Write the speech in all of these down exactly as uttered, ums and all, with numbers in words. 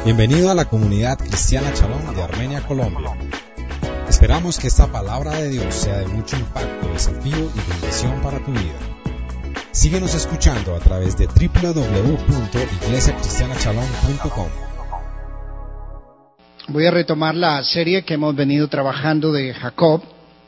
Bienvenido a la comunidad cristiana Shalom de Armenia, Colombia. Esperamos que esta palabra de Dios sea de mucho impacto, desafío y bendición para tu vida. Síguenos escuchando a través de doble u doble u doble u punto iglesia cristiana shalom punto com. Voy a retomar la serie que hemos venido trabajando de Jacob.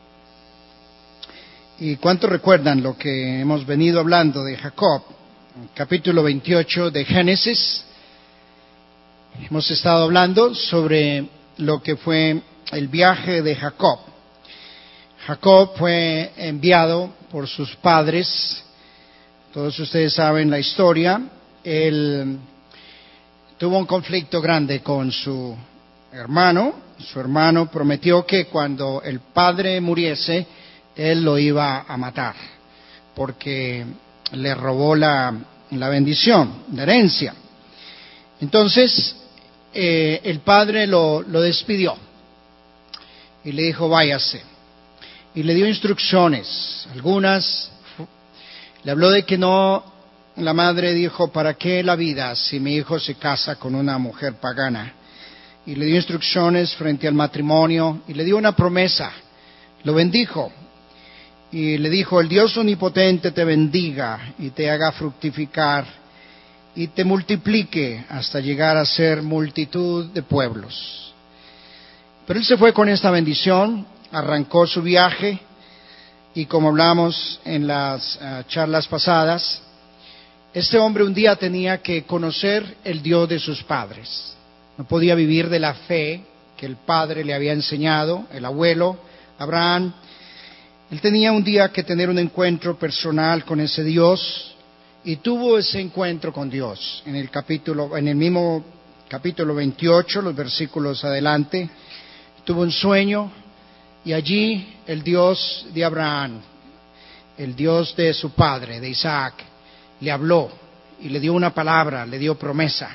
¿Y cuántos recuerdan lo que hemos venido hablando de Jacob? Capítulo veintiocho de Génesis. Hemos estado hablando sobre lo que fue el viaje de Jacob. Jacob fue enviado por sus padres. Todos ustedes saben la historia. Él tuvo un conflicto grande con su hermano. Su hermano prometió que cuando el padre muriese, él lo iba a matar, porque le robó la, la bendición, la herencia. Entonces, eh, el padre lo, lo despidió y le dijo, váyase. Y le dio instrucciones, algunas. Le habló de que no, la madre dijo, ¿para qué la vida si mi hijo se casa con una mujer pagana? Y le dio instrucciones frente al matrimonio y le dio una promesa, lo bendijo. Y le dijo, el Dios omnipotente te bendiga y te haga fructificar y te multiplique hasta llegar a ser multitud de pueblos. Pero él se fue con esta bendición, arrancó su viaje. Y como hablamos en las uh, charlas pasadas, este hombre un día tenía que conocer el Dios de sus padres. No podía vivir de la fe que el padre le había enseñado, el abuelo Abraham. Él tenía un día que tener un encuentro personal con ese Dios, y tuvo ese encuentro con Dios. En el capítulo, en el mismo capítulo veintiocho, los versículos adelante, tuvo un sueño. Y allí el Dios de Abraham, el Dios de su padre, de Isaac, le habló y le dio una palabra, le dio promesa.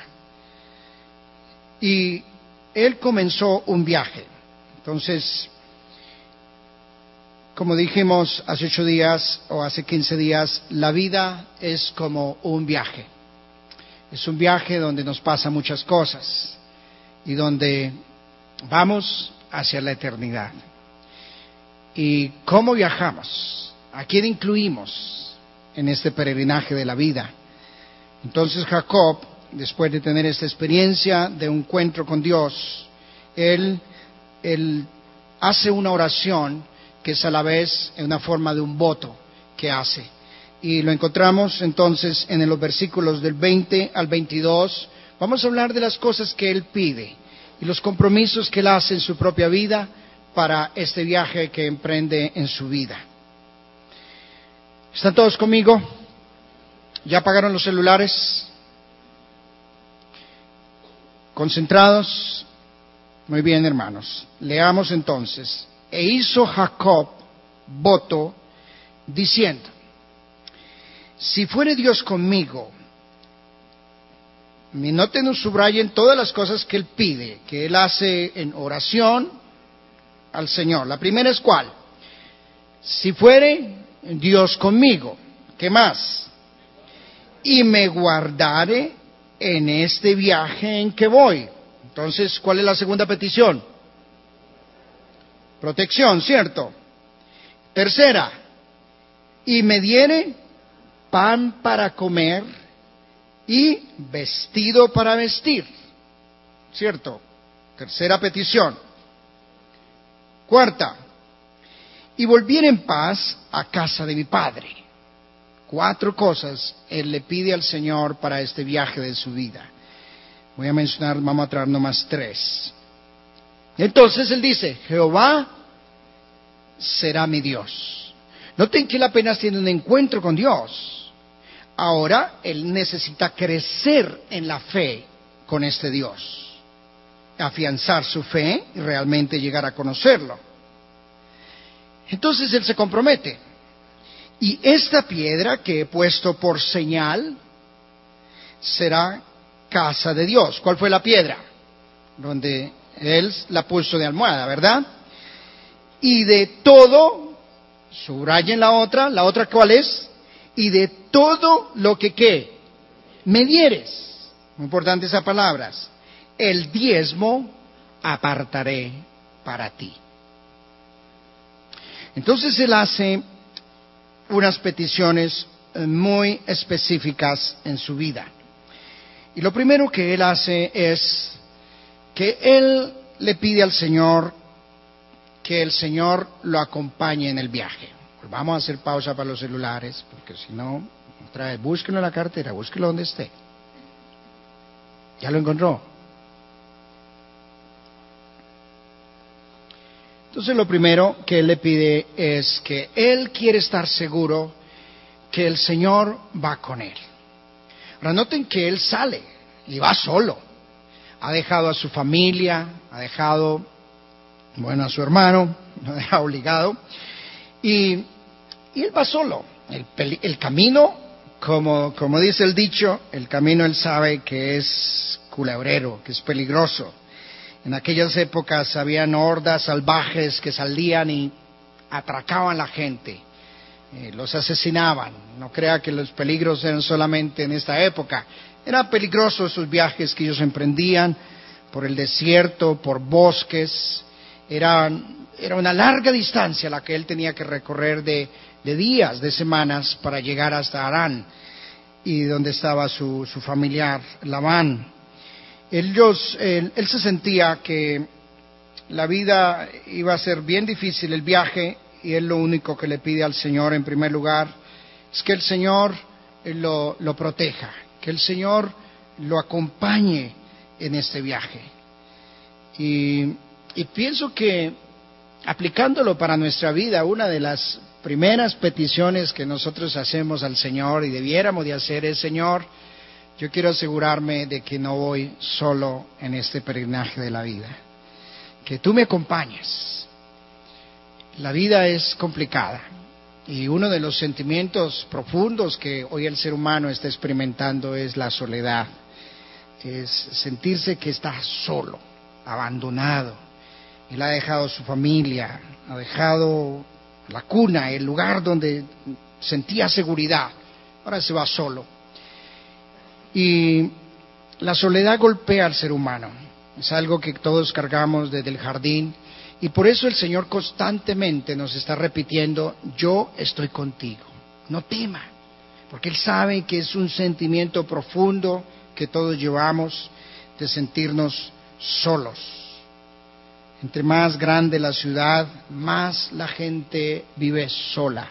Y él comenzó un viaje. Entonces, como dijimos hace ocho días o hace quince días, la vida es como un viaje. Es un viaje donde nos pasan muchas cosas y donde vamos hacia la eternidad. ¿Y cómo viajamos? ¿A quién incluimos en este peregrinaje de la vida? Entonces Jacob, después de tener esta experiencia de un encuentro con Dios, él, él hace una oración que es a la vez una forma de un voto que hace. Y lo encontramos entonces en los versículos del veinte al veintidós. Vamos a hablar de las cosas que él pide y los compromisos que él hace en su propia vida para este viaje que emprende en su vida. ¿Están todos conmigo? ¿Ya apagaron los celulares? ¿Concentrados? Muy bien, hermanos. Leamos entonces. E hizo Jacob voto diciendo, si fuere Dios conmigo, noten o subrayen todas las cosas que él pide, que él hace en oración al Señor. La primera es ¿cuál? Si fuere Dios conmigo. ¿Qué más? Y me guardare en este viaje en que voy. Entonces, ¿cuál es la segunda petición? Protección, ¿cierto? Tercera, y me diere pan para comer y vestido para vestir, ¿cierto? Tercera petición. Cuarta, y volviera en paz a casa de mi padre. Cuatro cosas él le pide al Señor para este viaje de su vida. Voy a mencionar, vamos a traer nomás tres. Entonces él dice, Jehová será mi Dios. Noten que él apenas tiene un encuentro con Dios. Ahora él necesita crecer en la fe con este Dios. Afianzar su fe y realmente llegar a conocerlo. Entonces él se compromete. Y esta piedra que he puesto por señal será casa de Dios. ¿Cuál fue la piedra? Donde él la puso de almohada, ¿verdad? Y de todo, subrayen la otra, la otra ¿cuál es? Y de todo lo que ¿qué? Me dieres. Muy importante esas palabras. el diezmo apartaré para ti. Entonces él hace unas peticiones muy específicas en su vida. Y lo primero que él hace es que él le pide al Señor que el Señor lo acompañe en el viaje. Pues vamos a hacer pausa para los celulares, porque si no, otra vez, búsquenlo en la cartera, búsquenlo donde esté. ¿Ya lo encontró? Entonces lo primero que él le pide es que él quiere estar seguro que el Señor va con él. Ahora noten que él sale y va solo. Ha dejado a su familia, ha dejado, bueno, a su hermano, lo ha dejado obligado. Y, y él va solo. El, el camino, como, como dice el dicho, el camino él sabe que es culebrero, que es peligroso. En aquellas épocas habían hordas salvajes que salían y atracaban a la gente, eh, los asesinaban. No crea que los peligros eran solamente en esta época. Eran peligrosos esos viajes que ellos emprendían por el desierto, por bosques. Eran, era una larga distancia la que él tenía que recorrer de, de días, de semanas, para llegar hasta Harán, y donde estaba su, su familiar Labán. Ellos, él, él se sentía que la vida iba a ser bien difícil, el viaje, y él lo único que le pide al Señor en primer lugar es que el Señor lo, lo proteja, que el Señor lo acompañe en este viaje. Y, y pienso que aplicándolo para nuestra vida, una de las primeras peticiones que nosotros hacemos al Señor y debiéramos de hacer es: Señor, yo quiero asegurarme de que no voy solo en este peregrinaje de la vida, que tú me acompañes. La vida es complicada y uno de los sentimientos profundos que hoy el ser humano está experimentando es la soledad, es sentirse que está solo, abandonado. Él ha dejado su familia, ha dejado la cuna, el lugar donde sentía seguridad, ahora se va solo. Y la soledad golpea al ser humano, es algo que todos cargamos desde el jardín, y por eso el Señor constantemente nos está repitiendo: yo estoy contigo, no tema, porque Él sabe que es un sentimiento profundo que todos llevamos de sentirnos solos. Entre más grande la ciudad, más la gente vive sola,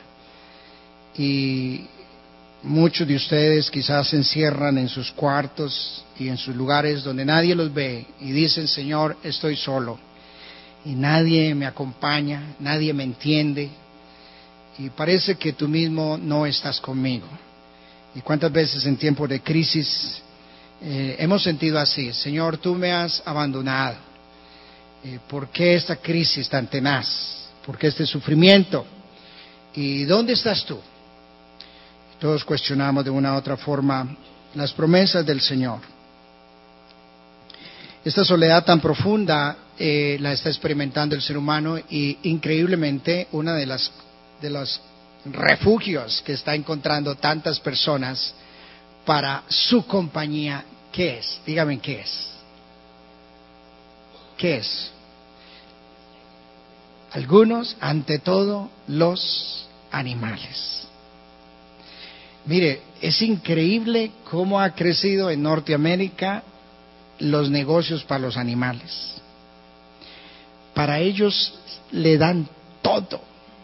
y muchos de ustedes quizás se encierran en sus cuartos y en sus lugares donde nadie los ve y dicen: Señor, estoy solo y nadie me acompaña, nadie me entiende, y parece que tú mismo no estás conmigo. Y cuántas veces en tiempos de crisis eh, hemos sentido así: Señor, tú me has abandonado. Eh, ¿por qué esta crisis tan tenaz? ¿Por qué este sufrimiento? ¿Y dónde estás tú? Todos cuestionamos de una u otra forma las promesas del Señor. Esta soledad tan profunda eh, la está experimentando el ser humano, y increíblemente una de las de los refugios que está encontrando tantas personas para su compañía, ¿qué es? Dígame, ¿qué es? ¿Qué es? Algunos, ante todo, los animales. Mire, es increíble cómo ha crecido en Norteamérica los negocios para los animales. Para ellos le dan todo: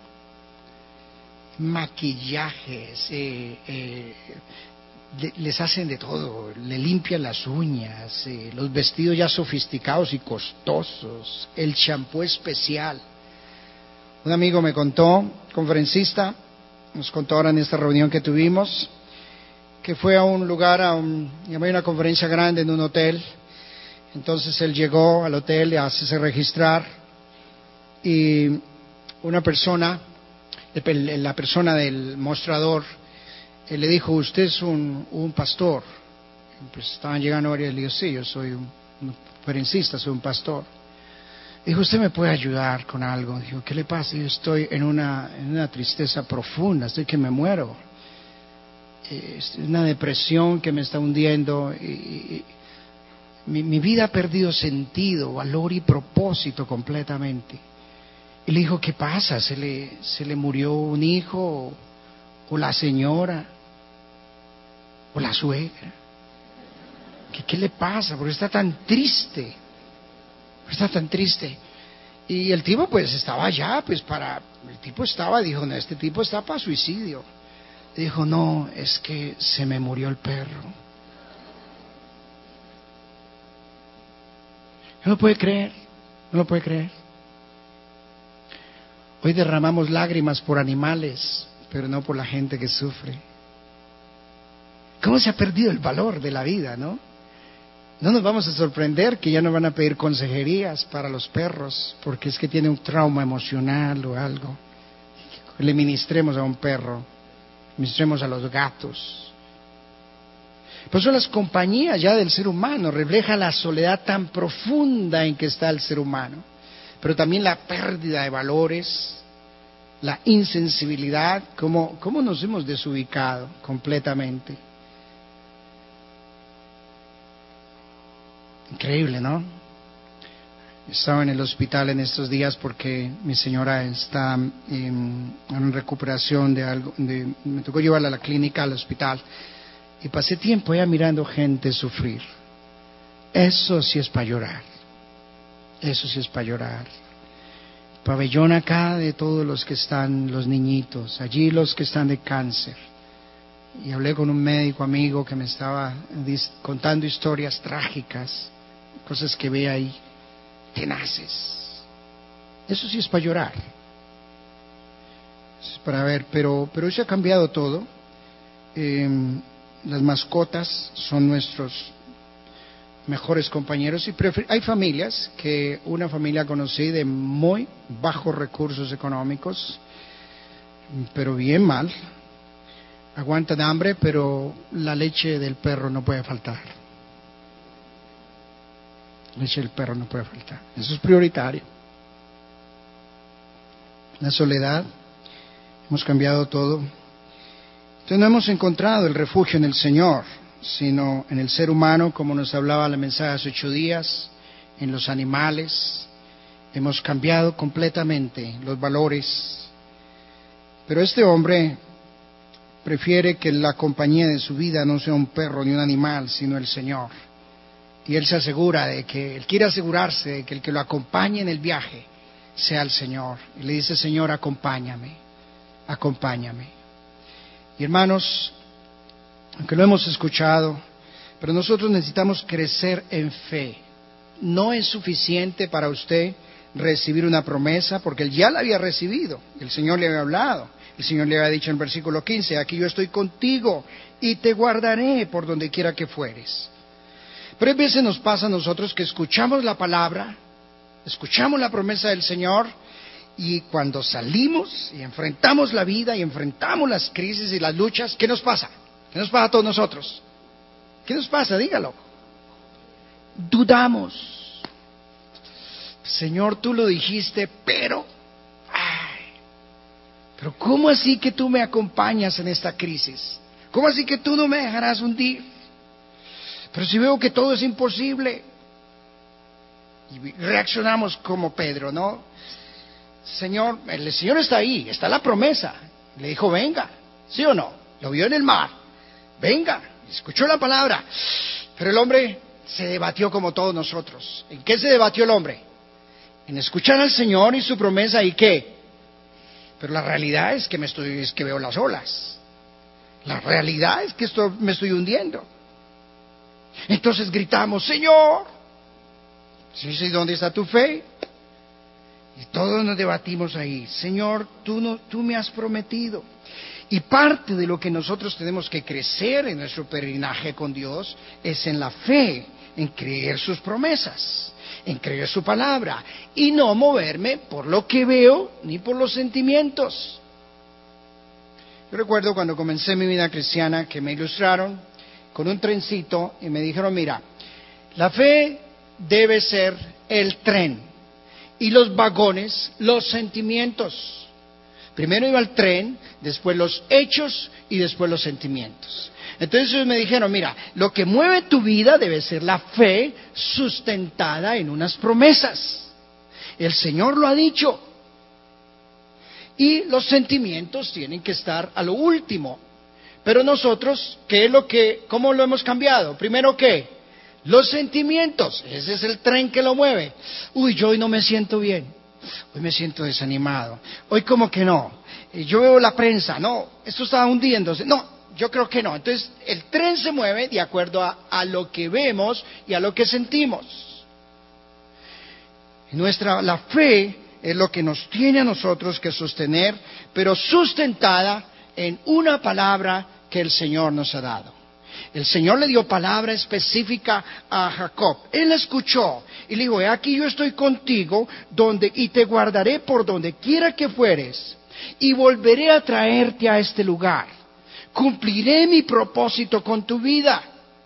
maquillajes, eh, eh, le, les hacen de todo, le limpian las uñas, eh, los vestidos ya sofisticados y costosos, el champú especial. Un amigo me contó, conferencista, nos contó ahora en esta reunión que tuvimos, que fue a un lugar, a un, llamé una conferencia grande en un hotel. Entonces él llegó al hotel y hace registrar, y una persona, la persona del mostrador, él le dijo: usted es un, un pastor. Pues estaban llegando varios, y le dijo: sí, yo soy un, un conferencista, soy un pastor. Dijo: ¿usted me puede ayudar con algo? Dijo: ¿qué le pasa? Yo estoy en una, en una tristeza profunda, estoy que me muero. Es una depresión que me está hundiendo, y, y mi, mi vida ha perdido sentido, valor y propósito completamente. Y le dijo, ¿qué pasa? ¿Se le, se le murió un hijo? ¿O, o la señora? ¿O la suegra? ¿Qué, qué le pasa? ¿Por qué está tan triste? ¿Por qué está tan triste? Y el tipo pues estaba allá, pues para... El tipo estaba, dijo, no, este tipo está para suicidio. Dijo, no, es que se me murió el perro. No lo puede creer, no lo puede creer. Hoy derramamos lágrimas por animales, pero no por la gente que sufre. ¿Cómo se ha perdido el valor de la vida, no? No nos vamos a sorprender que ya no van a pedir consejerías para los perros, porque es que tiene un trauma emocional o algo. Le ministremos a un perro, ministremos a los gatos. Por eso las compañías ya del ser humano reflejan la soledad tan profunda en que está el ser humano, pero también la pérdida de valores, la insensibilidad, cómo, cómo nos hemos desubicado completamente. Increíble, ¿no? Estaba en el hospital en estos días porque mi señora está en, en recuperación de algo, de, me tocó llevarla a la clínica, al hospital, y pasé tiempo ya mirando gente sufrir. Eso sí es para llorar, eso sí es para llorar. Pabellón acá de todos los que están, los niñitos, allí los que están de cáncer. Y hablé con un médico amigo que me estaba contando historias trágicas, cosas que ve ahí, tenaces. Eso sí es para llorar. Eso es para ver, pero, pero hoy se ha cambiado todo. Eh, las mascotas son nuestros mejores compañeros y prefer- hay familias que, una familia conocí de muy bajos recursos económicos, pero bien mal, aguantan hambre, pero la leche del perro no puede faltar. La leche del perro no puede faltar. Eso es prioritario. La soledad, hemos cambiado todo. Entonces no hemos encontrado el refugio en el Señor, sino en el ser humano, como nos hablaba la mensaje hace ocho días, en los animales. Hemos cambiado completamente los valores. Pero este hombre prefiere que la compañía de su vida no sea un perro ni un animal, sino el Señor. Y él se asegura de que, él quiere asegurarse de que el que lo acompañe en el viaje sea el Señor. Y le dice, Señor, acompáñame, acompáñame. Y hermanos, aunque lo hemos escuchado, pero nosotros necesitamos crecer en fe. No es suficiente para usted recibir una promesa, porque él ya la había recibido, el Señor le había hablado. El Señor le había dicho en el versículo quince, aquí yo estoy contigo y te guardaré por donde quiera que fueres. Pero a veces nos pasa a nosotros que escuchamos la palabra, escuchamos la promesa del Señor, y cuando salimos y enfrentamos la vida y enfrentamos las crisis y las luchas, ¿qué nos pasa? ¿Qué nos pasa a todos nosotros? ¿Qué nos pasa? Dígalo. Dudamos. Señor, tú lo dijiste, pero... Ay, pero ¿cómo así que tú me acompañas en esta crisis? ¿Cómo así que tú no me dejarás hundir? Pero si veo que todo es imposible. Y reaccionamos como Pedro, ¿no? Señor, el Señor está ahí, está la promesa. Le dijo, venga, ¿sí o no? Lo vio en el mar. Venga, escuchó la palabra. Pero el hombre se debatió como todos nosotros. ¿En qué se debatió el hombre? En escuchar al Señor y su promesa, ¿y qué? Pero la realidad es que me estoy, es que veo las olas. La realidad es que esto, me estoy hundiendo. Entonces gritamos, Señor, sí, sí, ¿dónde está tu fe? Y todos nos debatimos ahí, Señor, tú, no, tú me has prometido. Y parte de lo que nosotros tenemos que crecer en nuestro peregrinaje con Dios es en la fe, en creer sus promesas, en creer su palabra, y no moverme por lo que veo ni por los sentimientos. Yo recuerdo cuando comencé mi vida cristiana que me ilustraron con un trencito y me dijeron, mira, la fe debe ser el tren y los vagones, los sentimientos. Primero iba el tren, después los hechos y después los sentimientos. Entonces ellos me dijeron, mira, lo que mueve tu vida debe ser la fe sustentada en unas promesas. El Señor lo ha dicho. Y los sentimientos tienen que estar a lo último. Pero nosotros, ¿qué es lo que, cómo lo hemos cambiado? Primero, ¿qué? Los sentimientos. Ese es el tren que lo mueve. Uy, yo hoy no me siento bien. Hoy me siento desanimado. Hoy como que no. Yo veo la prensa. No, esto está hundiéndose. No. Yo creo que no. Entonces, el tren se mueve de acuerdo a, a lo que vemos y a lo que sentimos. Nuestra, la fe es lo que nos tiene a nosotros que sostener, pero sustentada en una palabra que el Señor nos ha dado. El Señor le dio palabra específica a Jacob. Él escuchó y le dijo, he aquí yo estoy contigo donde, y te guardaré por donde quiera que fueres y volveré a traerte a este lugar. Cumpliré mi propósito con tu vida.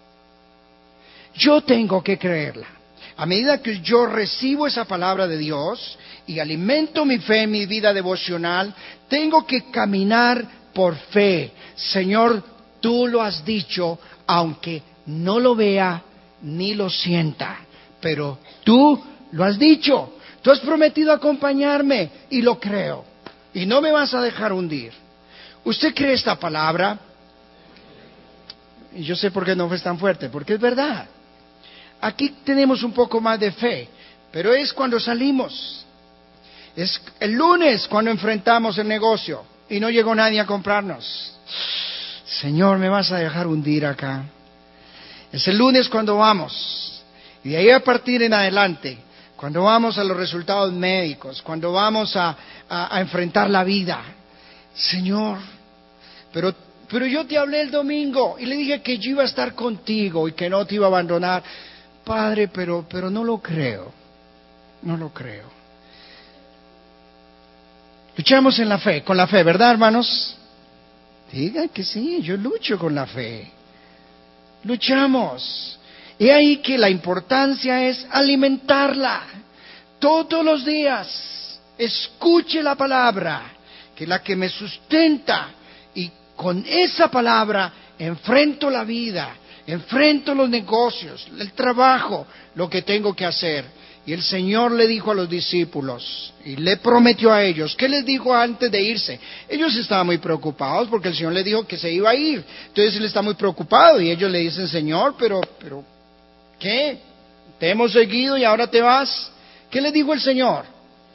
Yo tengo que creerla. A medida que yo recibo esa palabra de Dios y alimento mi fe en mi vida devocional, tengo que caminar por fe. Señor, tú lo has dicho, aunque no lo vea ni lo sienta, pero tú lo has dicho. Tú has prometido acompañarme y lo creo. Y no me vas a dejar hundir. ¿Usted cree esta palabra? Y yo sé por qué no fue tan fuerte, porque es verdad. Aquí tenemos un poco más de fe, pero es cuando salimos. Es el lunes cuando enfrentamos el negocio y no llegó nadie a comprarnos. Señor, ¿me vas a dejar hundir acá? Es el lunes cuando vamos. Y de ahí a partir en adelante, cuando vamos a los resultados médicos, cuando vamos a, a, a enfrentar la vida. Señor, pero, pero yo te hablé el domingo y le dije que yo iba a estar contigo y que no te iba a abandonar. Padre, pero, pero no lo creo, no lo creo. Luchamos en la fe, con la fe, ¿verdad, hermanos? Digan que sí, yo lucho con la fe. Luchamos. Y ahí que la importancia es alimentarla todos los días. Escuche la palabra, que es la que me sustenta, y con esa palabra enfrento la vida, enfrento los negocios, el trabajo, lo que tengo que hacer. Y el Señor le dijo a los discípulos, y le prometió a ellos, ¿qué les dijo antes de irse? Ellos estaban muy preocupados porque el Señor les dijo que se iba a ir. Entonces Él está muy preocupado y ellos le dicen, Señor, pero, pero, ¿qué? Te hemos seguido y ahora te vas. ¿Qué les dijo el Señor?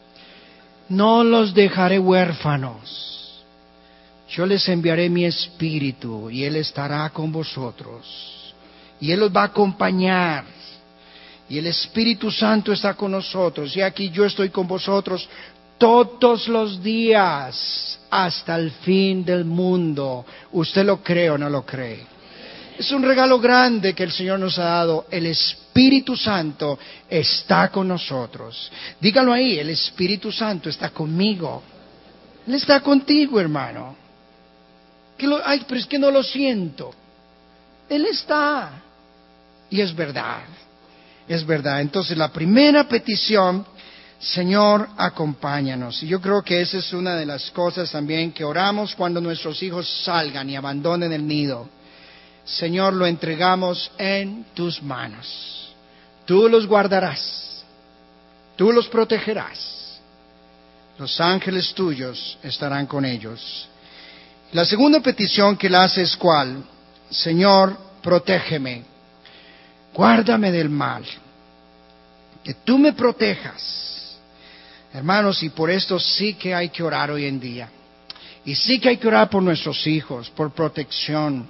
No los dejaré huérfanos. Yo les enviaré mi espíritu y Él estará con vosotros. Y Él los va a acompañar. Y el Espíritu Santo está con nosotros. Y aquí yo estoy con vosotros todos los días hasta el fin del mundo. ¿Usted lo cree o no lo cree? Es un regalo grande que el Señor nos ha dado. El Espíritu Santo está con nosotros. Dígalo ahí, el Espíritu Santo está conmigo. Él está contigo, hermano. Que lo, ay, pero es que no lo siento. Él está. Y es verdad. Es verdad. Entonces la primera petición, Señor, acompáñanos. Y yo creo que esa es una de las cosas también que oramos cuando nuestros hijos salgan y abandonen el nido. Señor, lo entregamos en tus manos. Tú los guardarás. Tú los protegerás. Los ángeles tuyos estarán con ellos. La segunda petición que le hace es ¿cuál? Señor, protégeme. Guárdame del mal. Que tú me protejas. Hermanos, y por esto sí que hay que orar hoy en día. Y sí que hay que orar por nuestros hijos, por protección.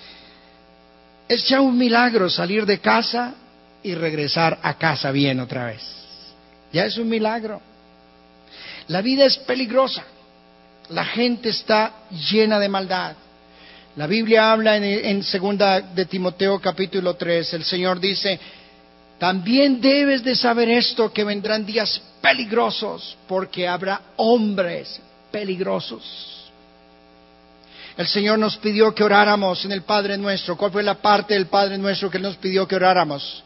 Es ya un milagro salir de casa y regresar a casa bien otra vez. Ya es un milagro. La vida es peligrosa. La gente está llena de maldad. La Biblia habla en, en segunda de Timoteo capítulo tres, el Señor dice, también debes de saber esto, que vendrán días peligrosos, porque habrá hombres peligrosos. El Señor nos pidió que oráramos en el Padre Nuestro. ¿Cuál fue la parte del Padre Nuestro que Él nos pidió que oráramos?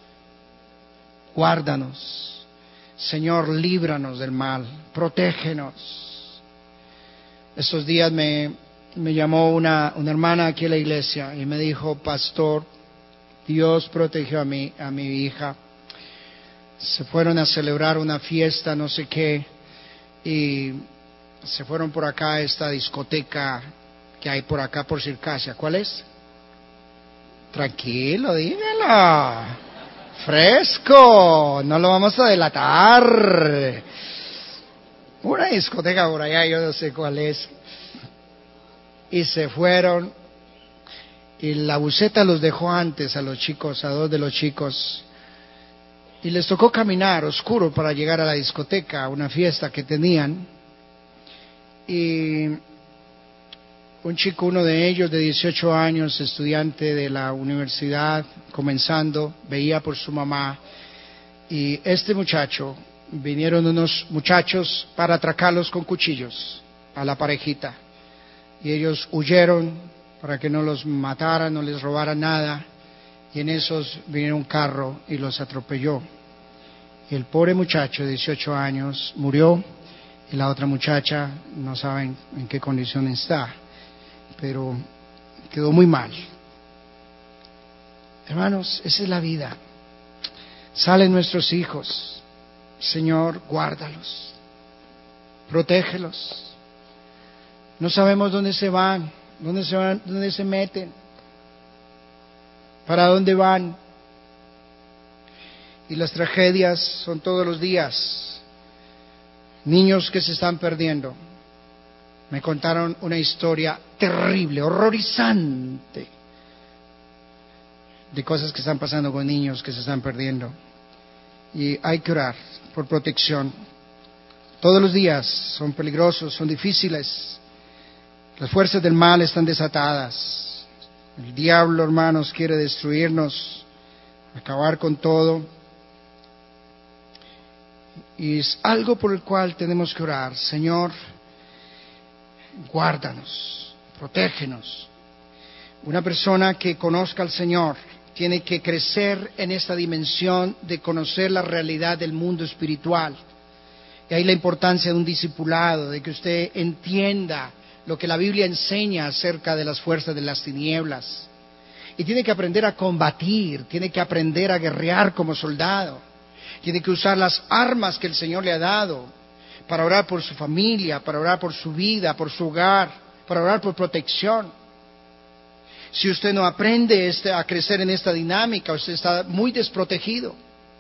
Guárdanos. Señor, líbranos del mal, protégenos. Estos días me, me llamó una, una hermana aquí en la iglesia y me dijo: pastor, Dios protegió a mi, a mi hija. Se fueron a celebrar una fiesta, no sé qué, y se fueron por acá a esta discoteca que hay por acá por Circasia. ¿Cuál es? Tranquilo, dímelo. Fresco, no lo vamos a delatar. Una discoteca por allá, yo no sé cuál es. Y se fueron, y la buseta los dejó antes a los chicos, a dos de los chicos, y les tocó caminar oscuro para llegar a la discoteca, a una fiesta que tenían. Y un chico, uno de ellos de dieciocho años, estudiante de la universidad, comenzando, veía por su mamá, y este muchacho, vinieron unos muchachos para atracarlos con cuchillos a la parejita, y ellos huyeron para que no los mataran, no les robaran nada, y en esos vino un carro y los atropelló. Y el pobre muchacho de dieciocho años murió, y la otra muchacha no saben en qué condición está, pero quedó muy mal. Hermanos, esa es la vida. Salen nuestros hijos, Señor, guárdalos, protégelos. No sabemos dónde se van, dónde se van, dónde se meten, para dónde van. Y las tragedias son todos los días. Niños que se están perdiendo. Me contaron una historia terrible, horrorizante, de cosas que están pasando con niños que se están perdiendo. Y hay que orar por protección. Todos los días son peligrosos, son difíciles. Las fuerzas del mal están desatadas. El diablo, hermanos, quiere destruirnos, acabar con todo. Y es algo por el cual tenemos que orar. Señor, guárdanos, protégenos. Una persona que conozca al Señor tiene que crecer en esta dimensión de conocer la realidad del mundo espiritual. Y ahí la importancia de un discipulado, de que usted entienda lo que la Biblia enseña acerca de las fuerzas de las tinieblas. Y tiene que aprender a combatir, tiene que aprender a guerrear como soldado. Tiene que usar las armas que el Señor le ha dado para orar por su familia, para orar por su vida, por su hogar, para orar por protección. Si usted no aprende este, a crecer en esta dinámica, usted está muy desprotegido.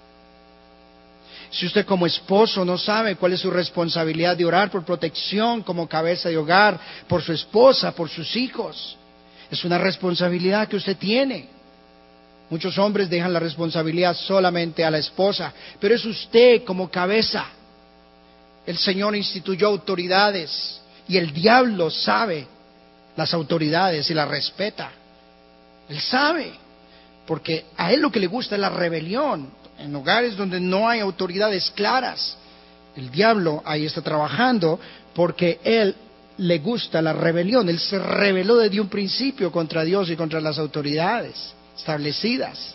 Si usted como esposo no sabe cuál es su responsabilidad de orar por protección como cabeza de hogar, por su esposa, por sus hijos, es una responsabilidad que usted tiene. Muchos hombres dejan la responsabilidad solamente a la esposa, pero es usted como cabeza. El Señor instituyó autoridades y el diablo sabe las autoridades y las respeta. Él sabe, porque a él lo que le gusta es la rebelión. En hogares donde no hay autoridades claras, el diablo ahí está trabajando porque él le gusta la rebelión. Él se rebeló desde un principio contra Dios y contra las autoridades establecidas.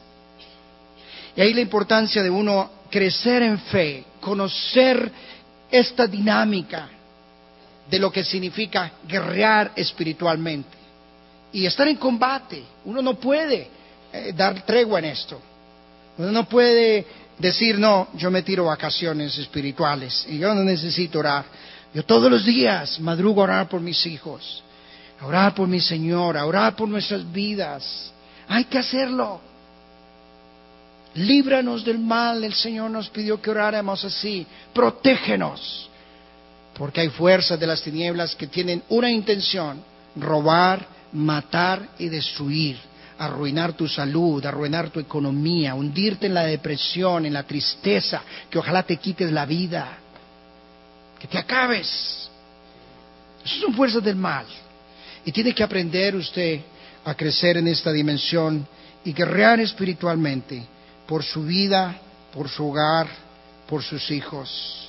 Y ahí la importancia de uno crecer en fe, conocer esta dinámica de lo que significa guerrear espiritualmente y estar en combate. Uno no puede eh, dar tregua en esto. Uno no puede decir, no, yo me tiro vacaciones espirituales y yo no necesito orar. Yo todos los días madrugo a orar por mis hijos, a orar por mi Señor, a orar por nuestras vidas. Hay que hacerlo. Líbranos del mal, el Señor nos pidió que oráramos así. Protégenos, porque hay fuerzas de las tinieblas que tienen una intención: robar, matar y destruir, arruinar tu salud, arruinar tu economía, hundirte en la depresión, en la tristeza, que ojalá te quites la vida, que te acabes. Esas son fuerzas del mal. Y tiene que aprender usted a crecer en esta dimensión y guerrear espiritualmente por su vida, por su hogar, por sus hijos.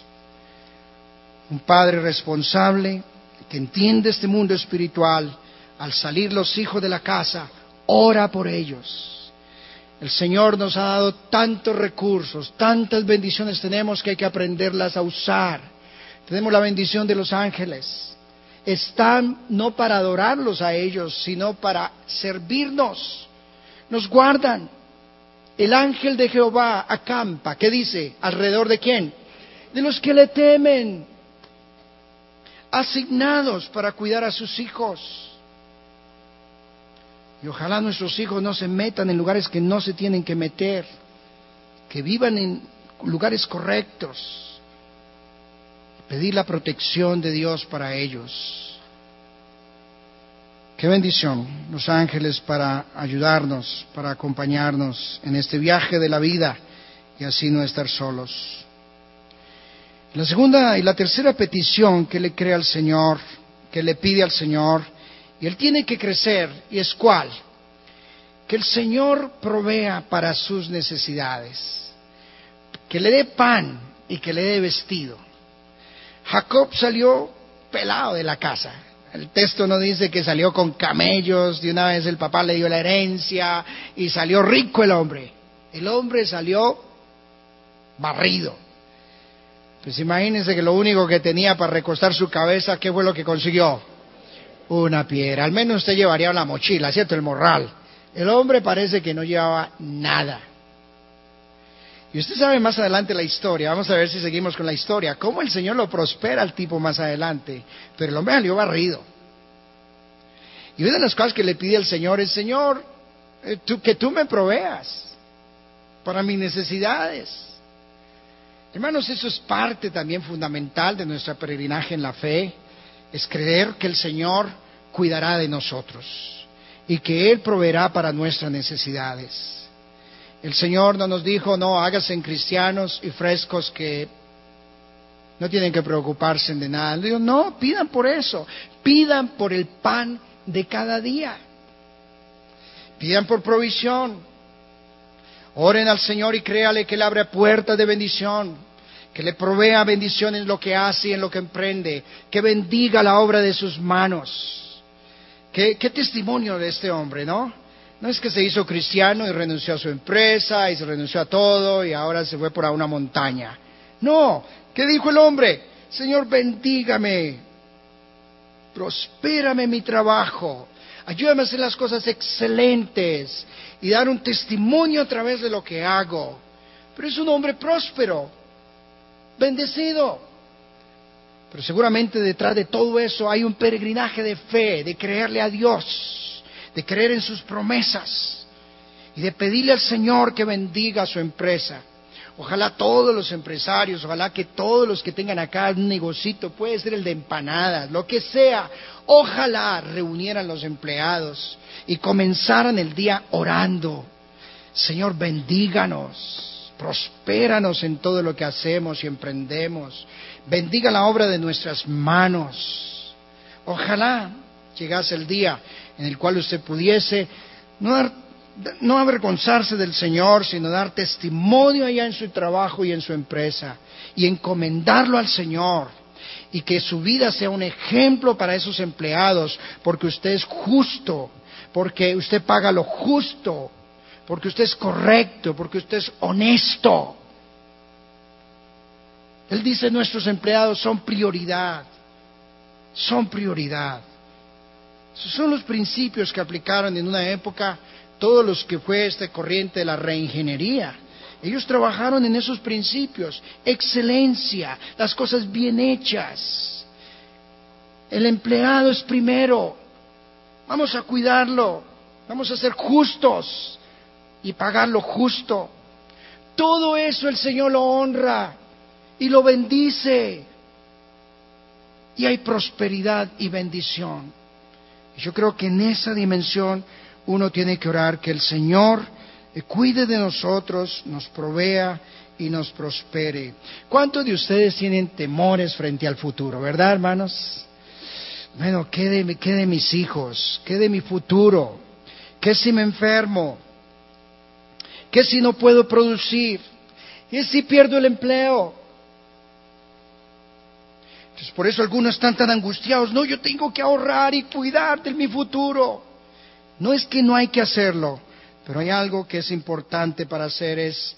Un padre responsable que entiende este mundo espiritual, al salir los hijos de la casa, ora por ellos. El Señor nos ha dado tantos recursos, tantas bendiciones tenemos que hay que aprenderlas a usar. Tenemos la bendición de los ángeles. están no para adorarlos a ellos, sino para servirnos. Nos guardan. El ángel de Jehová acampa, ¿qué dice? ¿Alrededor de quién? De los que le temen, asignados para cuidar a sus hijos. Y ojalá nuestros hijos no se metan en lugares que no se tienen que meter, que vivan en lugares correctos. Pedir la protección de Dios para ellos. Qué bendición, los ángeles para ayudarnos, para acompañarnos en este viaje de la vida y así no estar solos. La segunda y la tercera petición que le cree al Señor, que le pide al Señor, y Él tiene que crecer, ¿y es cuál? Que el Señor provea para sus necesidades, que le dé pan y que le dé vestido. Jacob salió pelado de la casa. El texto no dice que salió con camellos, de una vez el papá le dio la herencia y salió rico el hombre. El hombre salió barrido. Pues imagínense que lo único que tenía para recostar su cabeza, ¿qué fue lo que consiguió? Una piedra. Al menos usted llevaría la mochila, ¿cierto? El morral. El hombre parece que no llevaba nada. Y usted sabe más adelante la historia, vamos a ver si seguimos con la historia, cómo el Señor lo prospera al tipo más adelante, pero el hombre salió barrido. Y una de las cosas que le pide al Señor es, Señor, eh, tú, que tú me proveas para mis necesidades. Hermanos, eso es parte también fundamental de nuestra peregrinaje en la fe, es creer que el Señor cuidará de nosotros y que Él proveerá para nuestras necesidades. El Señor no nos dijo, no, háganse en cristianos y frescos que no tienen que preocuparse de nada. Le digo, no, pidan por eso, pidan por el pan de cada día, pidan por provisión, oren al Señor y créale que Él abre puertas de bendición, que le provea bendición en lo que hace y en lo que emprende, que bendiga la obra de sus manos. Qué, qué testimonio de este hombre, ¿no? No es que se hizo cristiano y renunció a su empresa y se renunció a todo y ahora se fue por a una montaña. No, ¿qué dijo el hombre? Señor, bendígame, prospérame mi trabajo, ayúdame a hacer las cosas excelentes y dar un testimonio a través de lo que hago. Pero es un hombre próspero, bendecido. Pero seguramente detrás de todo eso hay un peregrinaje de fe, de creerle a Dios, de creer en sus promesas y de pedirle al Señor que bendiga su empresa. Ojalá todos los empresarios, ojalá que todos los que tengan acá un negocito, puede ser el de empanadas, lo que sea, ojalá reunieran los empleados y comenzaran el día orando. Señor, bendíganos, prospéranos en todo lo que hacemos y emprendemos, bendiga la obra de nuestras manos. Ojalá llegase el día en el cual usted pudiese no, dar, no avergonzarse del Señor, sino dar testimonio allá en su trabajo y en su empresa, y encomendarlo al Señor, y que su vida sea un ejemplo para esos empleados, porque usted es justo, porque usted paga lo justo, porque usted es correcto, porque usted es honesto. Él dice, nuestros empleados son prioridad, son prioridad. Esos son los principios que aplicaron en una época todos los que fue esta corriente de la reingeniería. Ellos trabajaron en esos principios, excelencia, las cosas bien hechas. El empleado es primero, vamos a cuidarlo, vamos a ser justos y pagar lo justo. Todo eso el Señor lo honra y lo bendice, y hay prosperidad y bendición. Yo creo que en esa dimensión uno tiene que orar que el Señor cuide de nosotros, nos provea y nos prospere. ¿Cuántos de ustedes tienen temores frente al futuro, verdad, hermanos? Bueno, ¿qué de, qué de mis hijos? ¿Qué de mi futuro? ¿Qué si me enfermo? ¿Qué si no puedo producir? ¿Qué si pierdo el empleo? Entonces, por eso algunos están tan angustiados. No, yo tengo que ahorrar y cuidar de mi futuro. No es que no hay que hacerlo, pero hay algo que es importante para hacer, es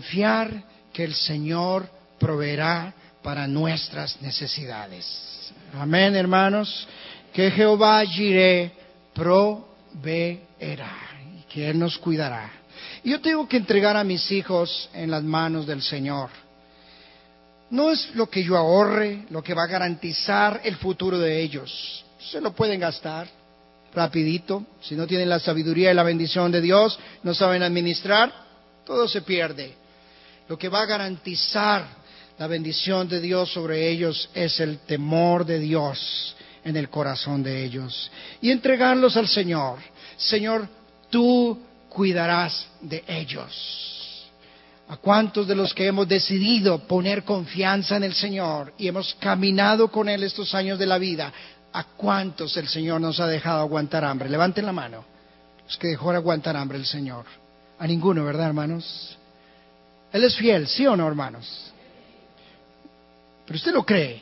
confiar que el Señor proveerá para nuestras necesidades. Amén, hermanos. Que Jehová Jireh proveerá y que Él nos cuidará. Y yo tengo que entregar a mis hijos en las manos del Señor. No es lo que yo ahorre lo que va a garantizar el futuro de ellos. Se lo pueden gastar rapidito. Si no tienen la sabiduría y la bendición de Dios, no saben administrar, todo se pierde. Lo que va a garantizar la bendición de Dios sobre ellos es el temor de Dios en el corazón de ellos. Y entregarlos al Señor. Señor, tú cuidarás de ellos. ¿A cuántos de los que hemos decidido poner confianza en el Señor y hemos caminado con Él estos años de la vida, a cuántos el Señor nos ha dejado aguantar hambre? Levanten la mano. Los que dejó aguantar hambre el Señor. A ninguno, ¿verdad, hermanos? Él es fiel, ¿sí o no, hermanos? Pero usted lo cree.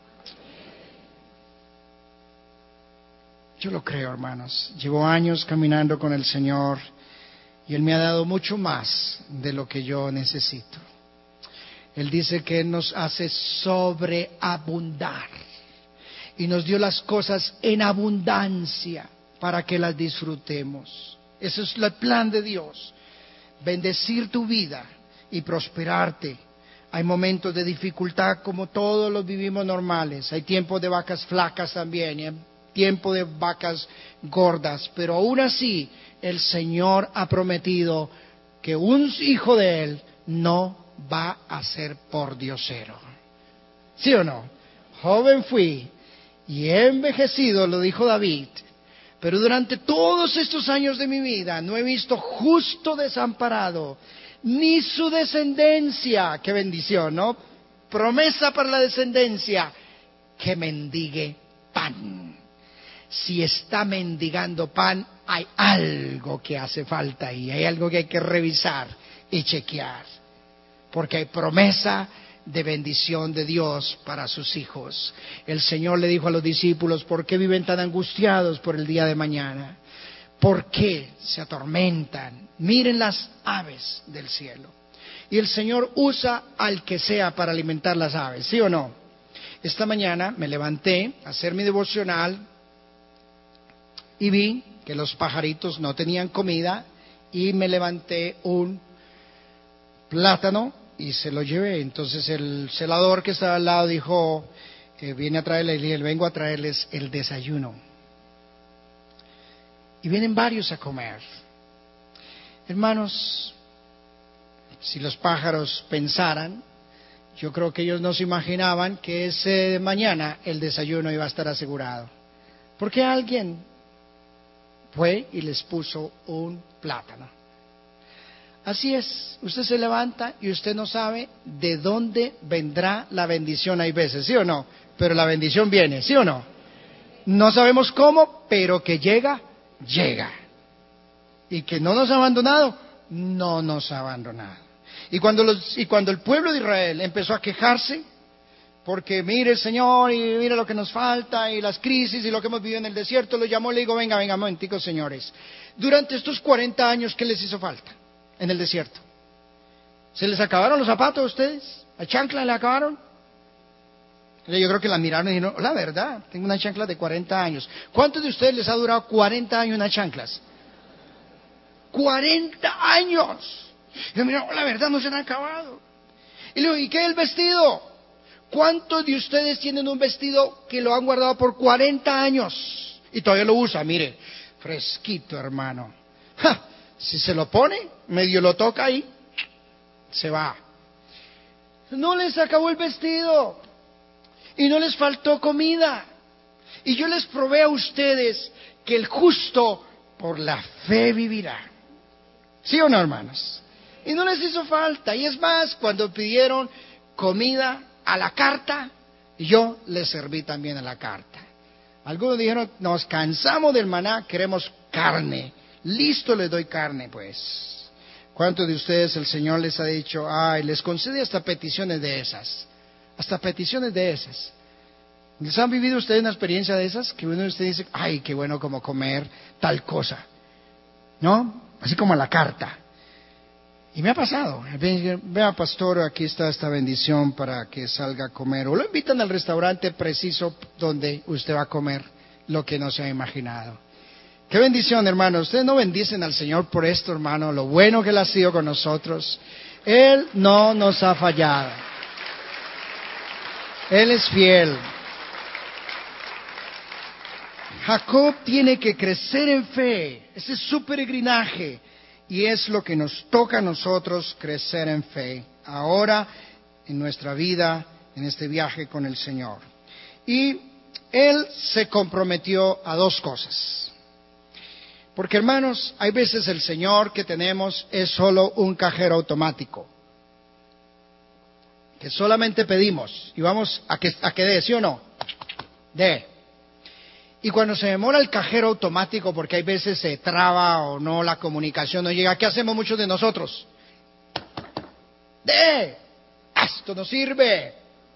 Yo lo creo, hermanos. Llevo años caminando con el Señor y Él me ha dado mucho más de lo que yo necesito. Él dice que Él nos hace sobreabundar y nos dio las cosas en abundancia para que las disfrutemos. Ese es el plan de Dios. Bendecir tu vida y prosperarte. Hay momentos de dificultad como todos los vivimos normales. Hay tiempos de vacas flacas también, y hay tiempo de vacas gordas, pero aún así el Señor ha prometido que un hijo de Él no va a ser pordiosero. ¿Sí o no? Joven fui y he envejecido, lo dijo David, pero durante todos estos años de mi vida no he visto justo desamparado, ni su descendencia, qué bendición, ¿no? Promesa para la descendencia, que mendigue pan. Si está mendigando pan, hay algo que hace falta ahí, hay algo que hay que revisar y chequear, porque hay promesa de bendición de Dios para sus hijos. El Señor le dijo a los discípulos: ¿por qué viven tan angustiados por el día de mañana? ¿Por qué se atormentan? Miren las aves del cielo. Y el Señor usa al que sea para alimentar las aves, ¿sí o no? Esta mañana me levanté a hacer mi devocional y vi que los pajaritos no tenían comida y me levanté un plátano y se lo llevé. Entonces el celador que estaba al lado dijo, eh, viene a traerles, y vengo a traerles el desayuno. Y vienen varios a comer. Hermanos, si los pájaros pensaran, yo creo que ellos no se imaginaban que ese mañana el desayuno iba a estar asegurado. Porque alguien fue y les puso un plátano. Así es, usted se levanta y usted no sabe de dónde vendrá la bendición, hay veces, ¿sí o no? Pero la bendición viene, ¿sí o no? No sabemos cómo, pero que llega, llega. Y que no nos ha abandonado, no nos ha abandonado. Y cuando, los, y cuando el pueblo de Israel empezó a quejarse, porque mire Señor, y mire lo que nos falta, y las crisis, y lo que hemos vivido en el desierto, lo llamó, le digo, venga, venga, momentico, señores. Durante estos cuarenta años, ¿qué les hizo falta en el desierto? ¿Se les acabaron los zapatos a ustedes? ¿La chancla le acabaron? Yo creo que la miraron y dijeron, la verdad, tengo una chancla de cuarenta años. ¿Cuántos de ustedes les ha durado cuarenta años unas chanclas? cuarenta años. Y yo, mira, la verdad, no se han acabado. Y le digo, ¿y qué es el vestido? ¿Cuántos de ustedes tienen un vestido que lo han guardado por cuarenta años y todavía lo usa? Mire, fresquito, hermano. ¡Ja! Si se lo pone, medio lo toca ahí, se va. No les acabó el vestido y no les faltó comida. Y yo les probé a ustedes que el justo por la fe vivirá. ¿Sí o no, hermanos? Y no les hizo falta. Y es más, cuando pidieron comida a la carta, yo les serví también a la carta. Algunos dijeron, nos cansamos del maná, queremos carne. Listo, les doy carne, pues. ¿Cuántos de ustedes el Señor les ha dicho, ay, les concede hasta peticiones de esas? Hasta peticiones de esas. ¿Les han vivido ustedes una experiencia de esas? Que uno de ustedes dice, ay, qué bueno como comer tal cosa. ¿No? Así como a la carta. Y me ha pasado. Vea, pastor, aquí está esta bendición para que salga a comer. O lo invitan al restaurante preciso donde usted va a comer lo que no se ha imaginado. Qué bendición, hermano. Ustedes no bendicen al Señor por esto, hermano. Lo bueno que Él ha sido con nosotros. Él no nos ha fallado. Él es fiel. Jacob tiene que crecer en fe. Ese es su peregrinaje. Y es lo que nos toca a nosotros, crecer en fe. Ahora, en nuestra vida, en este viaje con el Señor. Y él se comprometió a dos cosas. Porque, hermanos, hay veces el Señor que tenemos es solo un cajero automático. Que solamente pedimos y vamos a que, a que dé, ¿sí o no? Dé. Y cuando se demora el cajero automático, porque hay veces se traba o no, la comunicación no llega, ¿qué hacemos muchos de nosotros? ¡De! ¡Esto no sirve!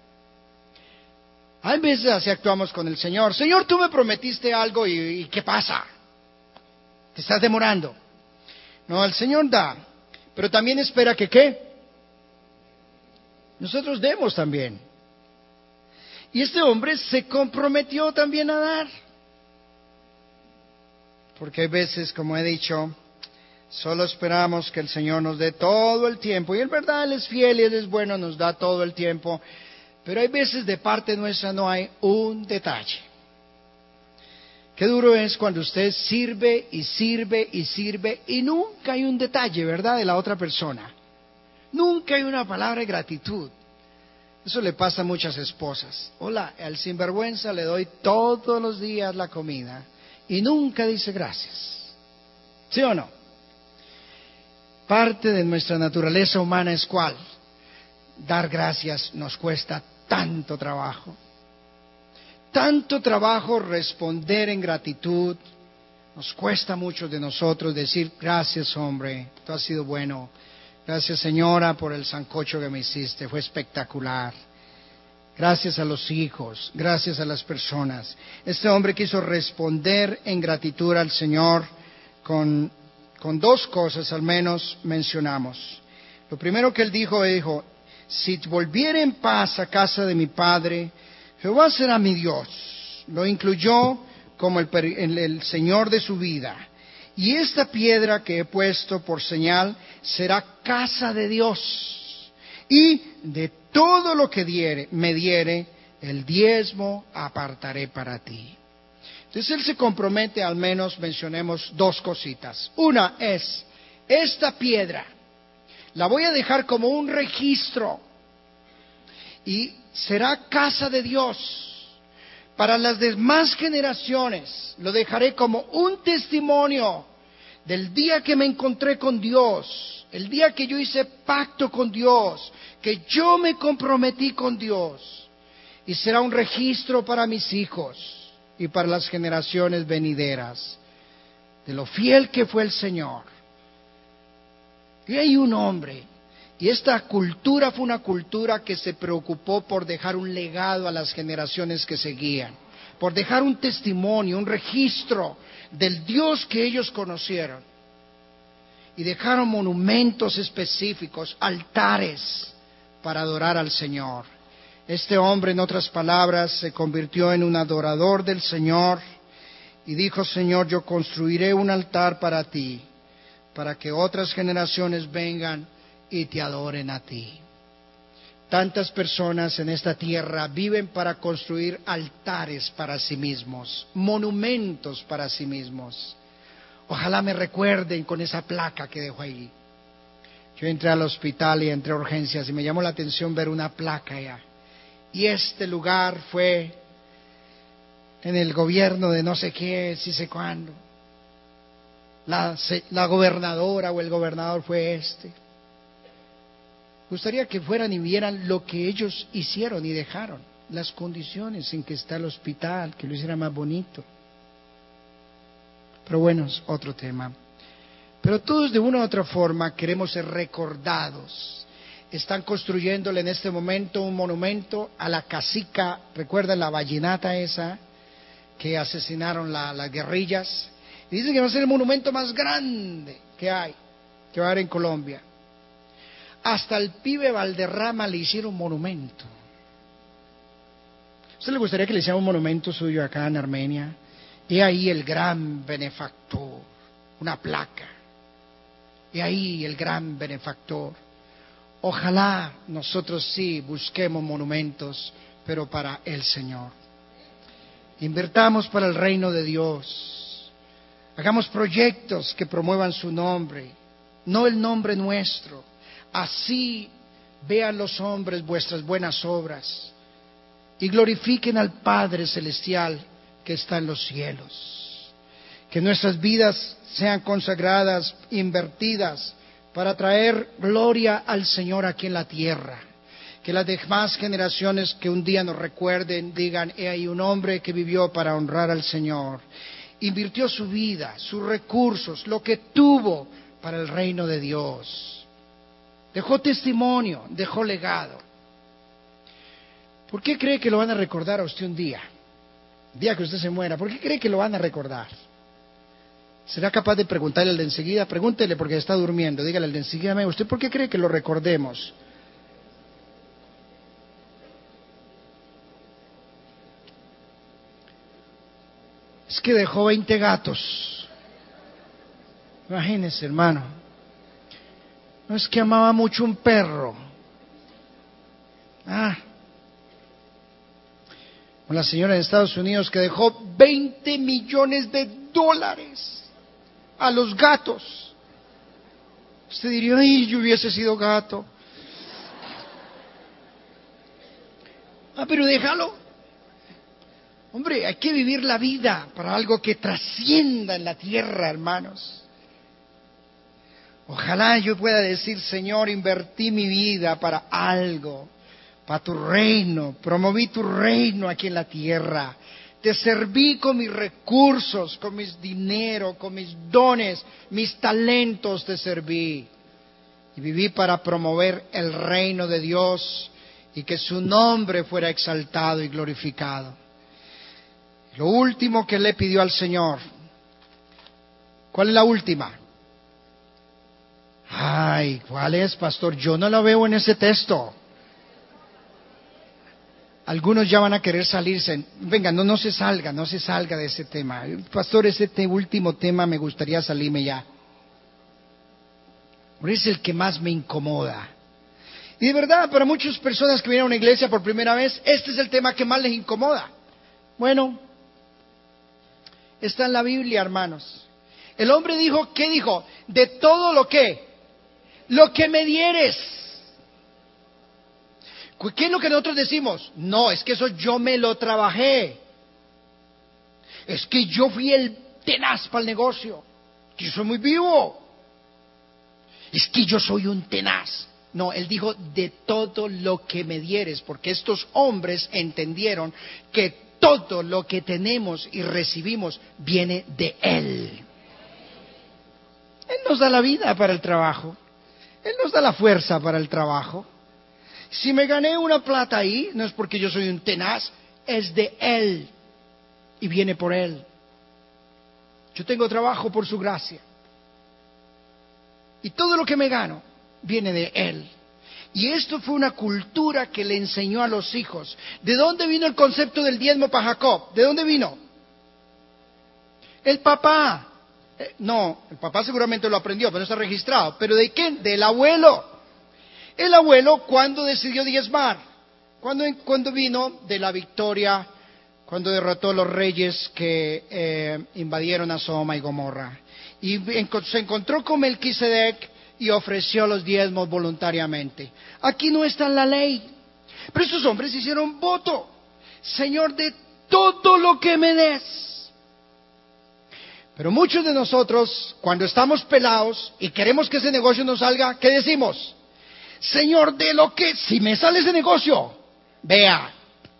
Hay veces así actuamos con el Señor. Señor, tú me prometiste algo y, y ¿qué pasa? Te estás demorando. No, el Señor da, pero también espera que ¿qué? Nosotros demos también. Y este hombre se comprometió también a dar. Porque hay veces, como he dicho, solo esperamos que el Señor nos dé todo el tiempo. Y en verdad Él es fiel y Él es bueno, nos da todo el tiempo. Pero hay veces de parte nuestra no hay un detalle. Qué duro es cuando usted sirve y sirve y sirve y nunca hay un detalle, ¿verdad?, de la otra persona. Nunca hay una palabra de gratitud. Eso le pasa a muchas esposas. Hola, al sinvergüenza le doy todos los días la comida. Y nunca dice gracias. ¿Sí o no? Parte de nuestra naturaleza humana es ¿cuál? Dar gracias nos cuesta tanto trabajo. Tanto trabajo responder en gratitud. Nos cuesta mucho de nosotros decir gracias, hombre, tú has sido bueno. Gracias, señora, por el sancocho que me hiciste, fue espectacular. Gracias a los hijos, gracias a las personas. Este hombre quiso responder en gratitud al Señor con, con dos cosas, al menos mencionamos. Lo primero que él dijo, dijo, si volviera en paz a casa de mi padre, Jehová será mi Dios. Lo incluyó como el, el, el Señor de su vida. Y esta piedra que he puesto por señal será casa de Dios. Y de todo lo que diere, me diere, el diezmo apartaré para ti. Entonces él se compromete, al menos mencionemos dos cositas. Una es, esta piedra la voy a dejar como un registro y será casa de Dios. Para las demás generaciones lo dejaré como un testimonio del día que me encontré con Dios, el día que yo hice pacto con Dios, que yo me comprometí con Dios, y será un registro para mis hijos y para las generaciones venideras de lo fiel que fue el Señor. Y hay un hombre, y esta cultura fue una cultura que se preocupó por dejar un legado a las generaciones que seguían, por dejar un testimonio, un registro del Dios que ellos conocieron. Y dejaron monumentos específicos, altares para adorar al Señor. Este hombre, en otras palabras, se convirtió en un adorador del Señor y dijo, Señor, yo construiré un altar para ti, para que otras generaciones vengan y te adoren a ti. Tantas personas en esta tierra viven para construir altares para sí mismos, monumentos para sí mismos. Ojalá me recuerden con esa placa que dejo ahí. Yo entré al hospital y entré a urgencias y me llamó la atención ver una placa allá. Y este lugar fue en el gobierno de no sé qué, sí sé cuándo. La, la gobernadora o el gobernador fue este. Gustaría que fueran y vieran lo que ellos hicieron y dejaron, las condiciones en que está el hospital, que lo hiciera más bonito. Pero bueno, es otro tema. Pero todos de una u otra forma queremos ser recordados. Están construyéndole en este momento un monumento a la cacica, ¿recuerdan la vallenata esa que asesinaron la, las guerrillas? Y dicen que va a ser el monumento más grande que hay, que va a haber en Colombia. hasta el pibe Valderrama le hicieron monumento. ¿A usted le gustaría que le hiciera un monumento suyo acá en Armenia? He ahí el gran benefactor, una placa. He ahí el gran benefactor. Ojalá nosotros sí busquemos monumentos, pero para el Señor. Invertamos para el reino de Dios. Hagamos proyectos que promuevan su nombre, no el nombre nuestro. Así vean los hombres vuestras buenas obras y glorifiquen al Padre Celestial que está en los cielos. Que nuestras vidas sean consagradas, invertidas, para traer gloria al Señor aquí en la tierra. Que las demás generaciones que un día nos recuerden digan: he ahí un hombre que vivió para honrar al Señor. Invirtió su vida, sus recursos, lo que tuvo para el reino de Dios. Dejó testimonio, dejó legado. ¿Por qué cree que lo van a recordar a usted un día? El día que usted se muera, ¿por qué cree que lo van a recordar? ¿Será capaz de preguntarle al de enseguida? Pregúntele porque está durmiendo. Dígale al de enseguida: ¿usted por qué cree que lo recordemos? Es que dejó veinte gatos. Imagínese, hermano. No es que amaba mucho un perro. Ah. Con la señora de Estados Unidos que dejó veinte millones de dólares a los gatos. Usted diría: ay, yo hubiese sido gato. Ah, pero déjalo. Hombre, hay que vivir la vida para algo que trascienda en la tierra, hermanos. Ojalá yo pueda decir: Señor, invertí mi vida para algo, para tu reino, promoví tu reino aquí en la tierra. Te serví con mis recursos, con mis dinero, con mis dones, mis talentos te serví. Y viví para promover el reino de Dios y que su nombre fuera exaltado y glorificado. Lo último que le pidió al Señor. ¿Cuál es la última? Ay, ¿cuál es, pastor? Yo no la veo en ese texto. Algunos ya van a querer salirse. Venga, no, no se salga, no se salga de ese tema. Pastor, ese te, último tema me gustaría salirme ya. Porque es el que más me incomoda. Y de verdad, para muchas personas que vienen a una iglesia por primera vez, este es el tema que más les incomoda. Bueno, está en la Biblia, hermanos. El hombre dijo, ¿qué dijo? De todo lo que, lo que me dieres. ¿Qué es lo que nosotros decimos? No, es que eso yo me lo trabajé. Es que yo fui el tenaz para el negocio. Que yo soy muy vivo. Es que yo soy un tenaz. No, él dijo, de todo lo que me dieres, porque estos hombres entendieron que todo lo que tenemos y recibimos viene de Él. Él nos da la vida para el trabajo. Él nos da la fuerza para el trabajo. Si me gané una plata ahí, no es porque yo soy un tenaz, es de Él y viene por Él. Yo tengo trabajo por su gracia. Y todo lo que me gano viene de Él. Y esto fue una cultura que le enseñó a los hijos. ¿De dónde vino el concepto del diezmo para Jacob? ¿De dónde vino? El papá. Eh, no, el papá seguramente lo aprendió, pero no está registrado. ¿Pero de quién? Del abuelo. El abuelo, ¿cuándo decidió diezmar? ¿Cuándo, cuándo vino de la victoria? Cuando derrotó a los reyes que eh, invadieron a Sodoma y Gomorra. Y se encontró con Melquisedec y ofreció los diezmos voluntariamente. Aquí no está en la ley. Pero estos hombres hicieron voto. Señor, de todo lo que me des. Pero muchos de nosotros, cuando estamos pelados y queremos que ese negocio nos salga, ¿qué decimos? Señor, de lo que, si me sale ese negocio, vea.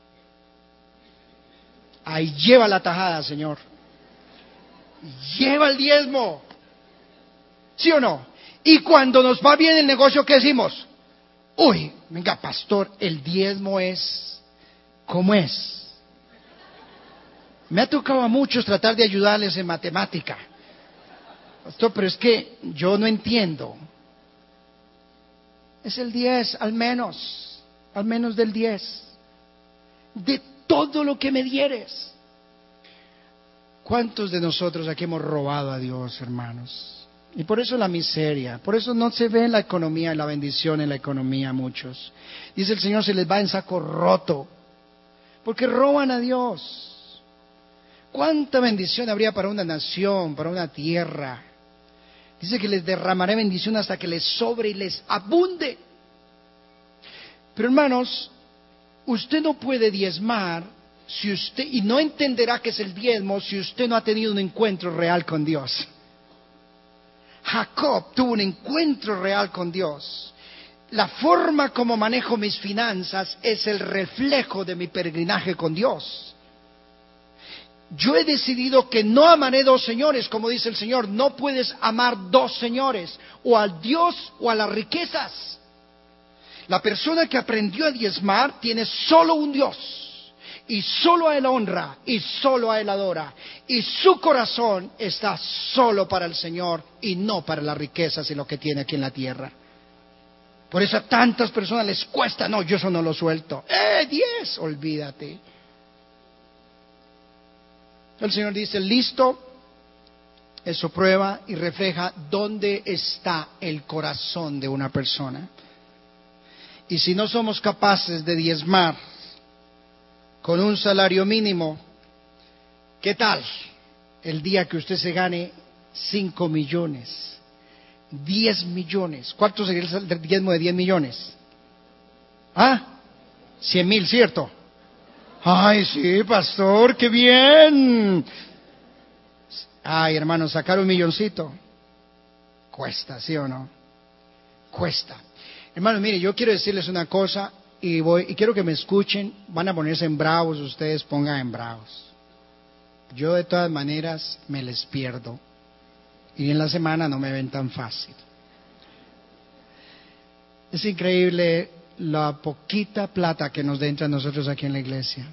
Ahí lleva la tajada, Señor. Lleva el diezmo. ¿Sí o no? Y cuando nos va bien el negocio, ¿qué decimos? Uy, venga, pastor, el diezmo es como es. Me ha tocado a muchos tratar de ayudarles en matemática. Pastor, pero es que yo no entiendo. es el diez, al menos, al menos del diez, de todo lo que me dieres. ¿Cuántos de nosotros aquí hemos robado a Dios, hermanos? Y por eso la miseria, por eso no se ve en la economía, la bendición en la economía muchos. Dice el Señor, se les va en saco roto, porque roban a Dios. ¿Cuánta bendición habría para una nación, para una tierra? Dice que les derramaré bendición hasta que les sobre y les abunde. Pero hermanos, usted no puede diezmar si usted, y no entenderá que es el diezmo si usted no ha tenido un encuentro real con Dios. Jacob tuvo un encuentro real con Dios. La forma como manejo mis finanzas es el reflejo de mi peregrinaje con Dios. Yo he decidido que no amaré dos señores, como dice el Señor. No puedes amar dos señores, o al Dios o a las riquezas. La persona que aprendió a diezmar tiene solo un Dios, y solo a Él honra, y solo a Él adora, y su corazón está solo para el Señor, y no para las riquezas y lo que tiene aquí en la tierra. Por eso a tantas personas les cuesta, no, yo eso no lo suelto. ¡Eh, diez! Olvídate. El Señor dice, listo, eso prueba y refleja dónde está el corazón de una persona. Y si no somos capaces de diezmar con un salario mínimo, ¿qué tal el día que usted se gane cinco millones, diez millones? ¿Cuánto sería el diezmo de diez millones? ¿Ah? cien mil, ¿cierto? Ay, sí, pastor, qué bien. Ay, hermano, sacar un milloncito cuesta, ¿sí o no? Cuesta. Hermano, mire, yo quiero decirles una cosa y voy y quiero que me escuchen. Van a ponerse en bravos, ustedes pongan en bravos. Yo de todas maneras me les pierdo y en la semana no me ven tan fácil. Es increíble la poquita plata que nos entra a nosotros aquí en la iglesia.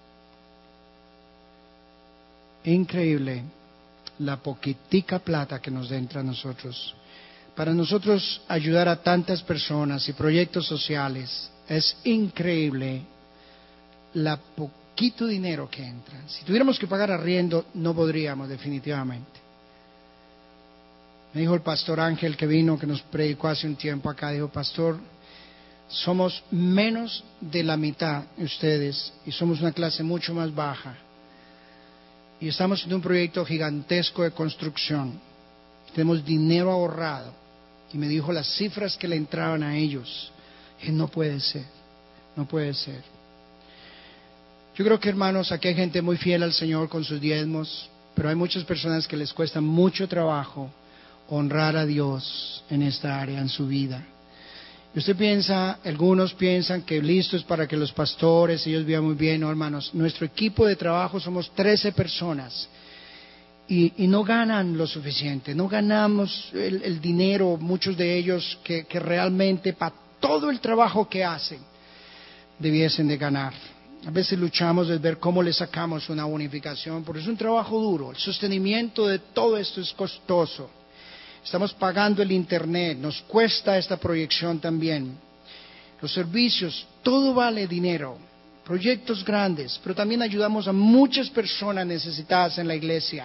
Increíble la poquitica plata que nos entra a nosotros. Para nosotros ayudar a tantas personas y proyectos sociales, es increíble la poquito dinero que entra. Si tuviéramos que pagar arriendo, no podríamos definitivamente. Me dijo el pastor Ángel que vino, que nos predicó hace un tiempo acá, dijo, pastor, somos menos de la mitad de ustedes y somos una clase mucho más baja. Y estamos en un proyecto gigantesco de construcción. Tenemos dinero ahorrado. Y me dijo las cifras que le entraban a ellos. Y no puede ser, no puede ser. Yo creo que, hermanos, aquí hay gente muy fiel al Señor con sus diezmos, pero hay muchas personas que les cuesta mucho trabajo honrar a Dios en esta área, en su vida. Y usted piensa, algunos piensan que listo es para que los pastores, ellos vean muy bien, no, hermanos, nuestro equipo de trabajo somos trece personas y, y no ganan lo suficiente, no ganamos el, el dinero, muchos de ellos que, que realmente para todo el trabajo que hacen debiesen de ganar. A veces luchamos de ver cómo le sacamos una bonificación, porque es un trabajo duro, el sostenimiento de todo esto es costoso. Estamos pagando el internet, nos cuesta esta proyección también. Los servicios, todo vale dinero, proyectos grandes, pero también ayudamos a muchas personas necesitadas en la iglesia.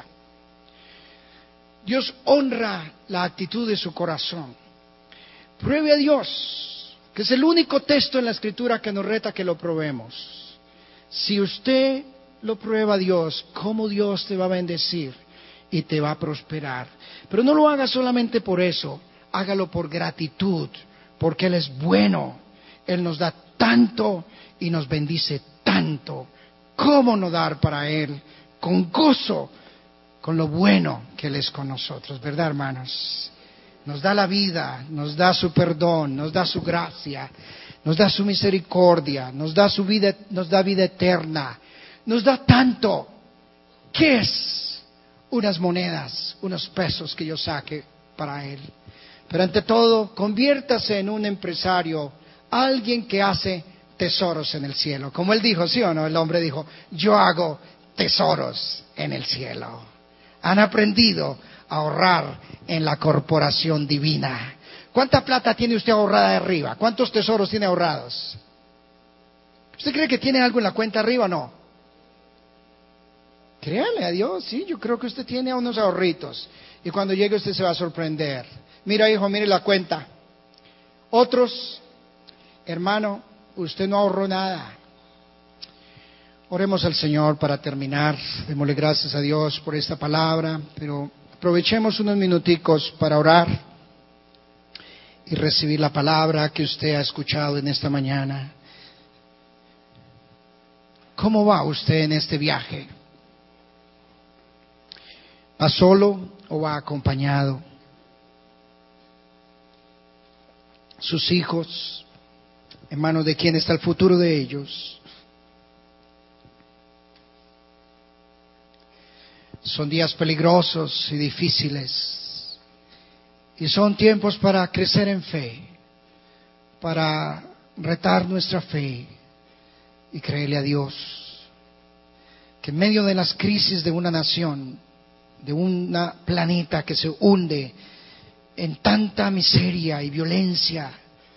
Dios honra la actitud de su corazón. Pruebe a Dios, que es el único texto en la Escritura que nos reta que lo probemos. Si usted lo prueba a Dios, ¿cómo Dios te va a bendecir? Y te va a prosperar. Pero no lo haga solamente por eso, hágalo por gratitud, porque Él es bueno, Él nos da tanto y nos bendice tanto. ¿Cómo no dar para Él? Con gozo, con lo bueno que Él es con nosotros, ¿verdad, hermanos? Nos da la vida, nos da su perdón, nos da su gracia, nos da su misericordia, nos da su vida, nos da vida eterna, nos da tanto. ¿Qué es? Unas monedas, unos pesos que yo saque para Él. Pero ante todo, conviértase en un empresario, alguien que hace tesoros en el cielo. Como Él dijo, ¿sí o no? El hombre dijo, yo hago tesoros en el cielo. Han aprendido a ahorrar en la corporación divina. ¿Cuánta plata tiene usted ahorrada de arriba? ¿Cuántos tesoros tiene ahorrados? ¿Usted cree que tiene algo en la cuenta arriba o no? Créale a Dios, sí, yo creo que usted tiene unos ahorritos. Y cuando llegue usted se va a sorprender. Mira, hijo, mire la cuenta. Otros, hermano, usted no ahorró nada. Oremos al Señor para terminar. Démosle gracias a Dios por esta palabra, pero aprovechemos unos minuticos para orar y recibir la palabra que usted ha escuchado en esta mañana. ¿Cómo va usted en este viaje? ¿Va solo o va acompañado? Sus hijos, en manos de quién está el futuro de ellos. Son días peligrosos y difíciles, y son tiempos para crecer en fe, para retar nuestra fe y creerle a Dios que en medio de las crisis de una nación, de un planeta que se hunde en tanta miseria y violencia,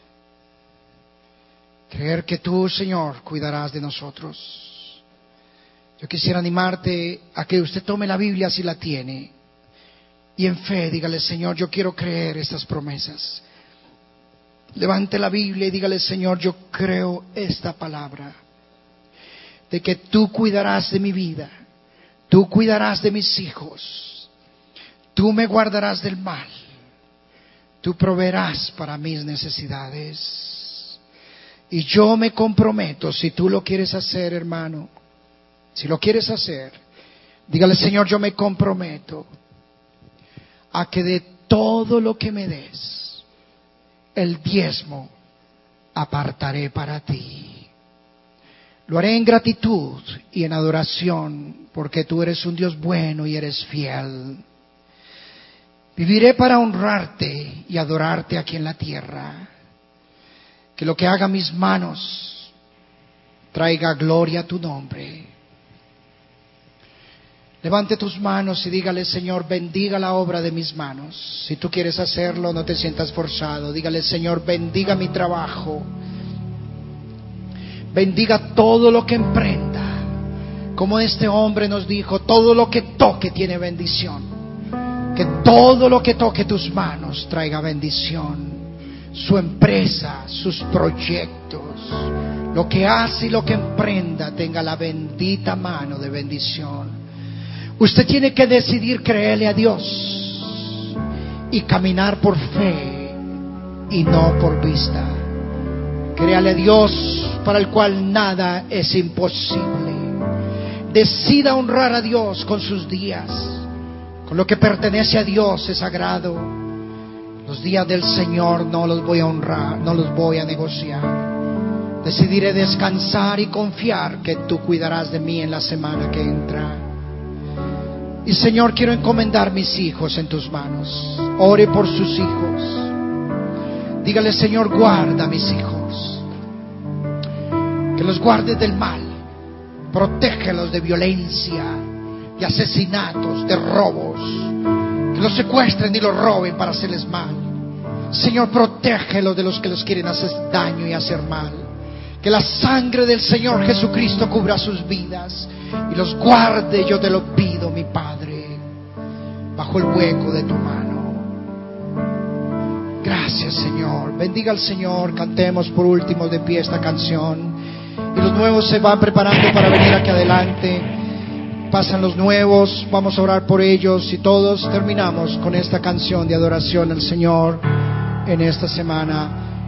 creer que tú, Señor, cuidarás de nosotros. Yo quisiera animarte a que usted tome la Biblia si la tiene y en fe dígale: Señor, yo quiero creer estas promesas. Levante la Biblia y dígale: Señor, yo creo esta palabra de que tú cuidarás de mi vida, tú cuidarás de mis hijos, tú me guardarás del mal, tú proveerás para mis necesidades. Y yo me comprometo, si tú lo quieres hacer, hermano, si lo quieres hacer, dígale: Señor, yo me comprometo a que de todo lo que me des, el diezmo apartaré para ti. Lo haré en gratitud y en adoración, porque tú eres un Dios bueno y eres fiel. Viviré para honrarte y adorarte aquí en la tierra. Que lo que haga mis manos traiga gloria a tu nombre. Levante tus manos y dígale: Señor, bendiga la obra de mis manos. Si tú quieres hacerlo, no te sientas forzado. Dígale: Señor, bendiga mi trabajo. Bendiga todo lo que emprenda. Como este hombre nos dijo, todo lo que toque tiene bendición. Que todo lo que toque tus manos traiga bendición. Su empresa, sus proyectos, lo que hace y lo que emprenda tenga la bendita mano de bendición. Usted tiene que decidir creerle a Dios y caminar por fe y no por vista. Créale a Dios, para el cual nada es imposible. Decida honrar a Dios con sus días. Con lo que pertenece a Dios es sagrado. Los días del Señor no los voy a honrar, no los voy a negociar. Decidiré descansar y confiar que tú cuidarás de mí en la semana que entra. Y Señor, quiero encomendar mis hijos en tus manos. Ore por sus hijos. Dígale: Señor, guarda a mis hijos. Que los guardes del mal. Protégelos de violencia, de asesinatos, de robos. Que los secuestren y los roben para hacerles mal. Señor, protégelos de los que los quieren hacer daño y hacer mal. Que la sangre del Señor Jesucristo cubra sus vidas y los guarde, yo te lo pido, mi Padre, bajo el hueco de tu mano. Gracias, Señor. Bendiga al Señor. Cantemos por último de pie esta canción. Y los nuevos se van preparando para venir aquí adelante. Pasan los nuevos, vamos a orar por ellos y todos terminamos con esta canción de adoración al Señor en esta semana.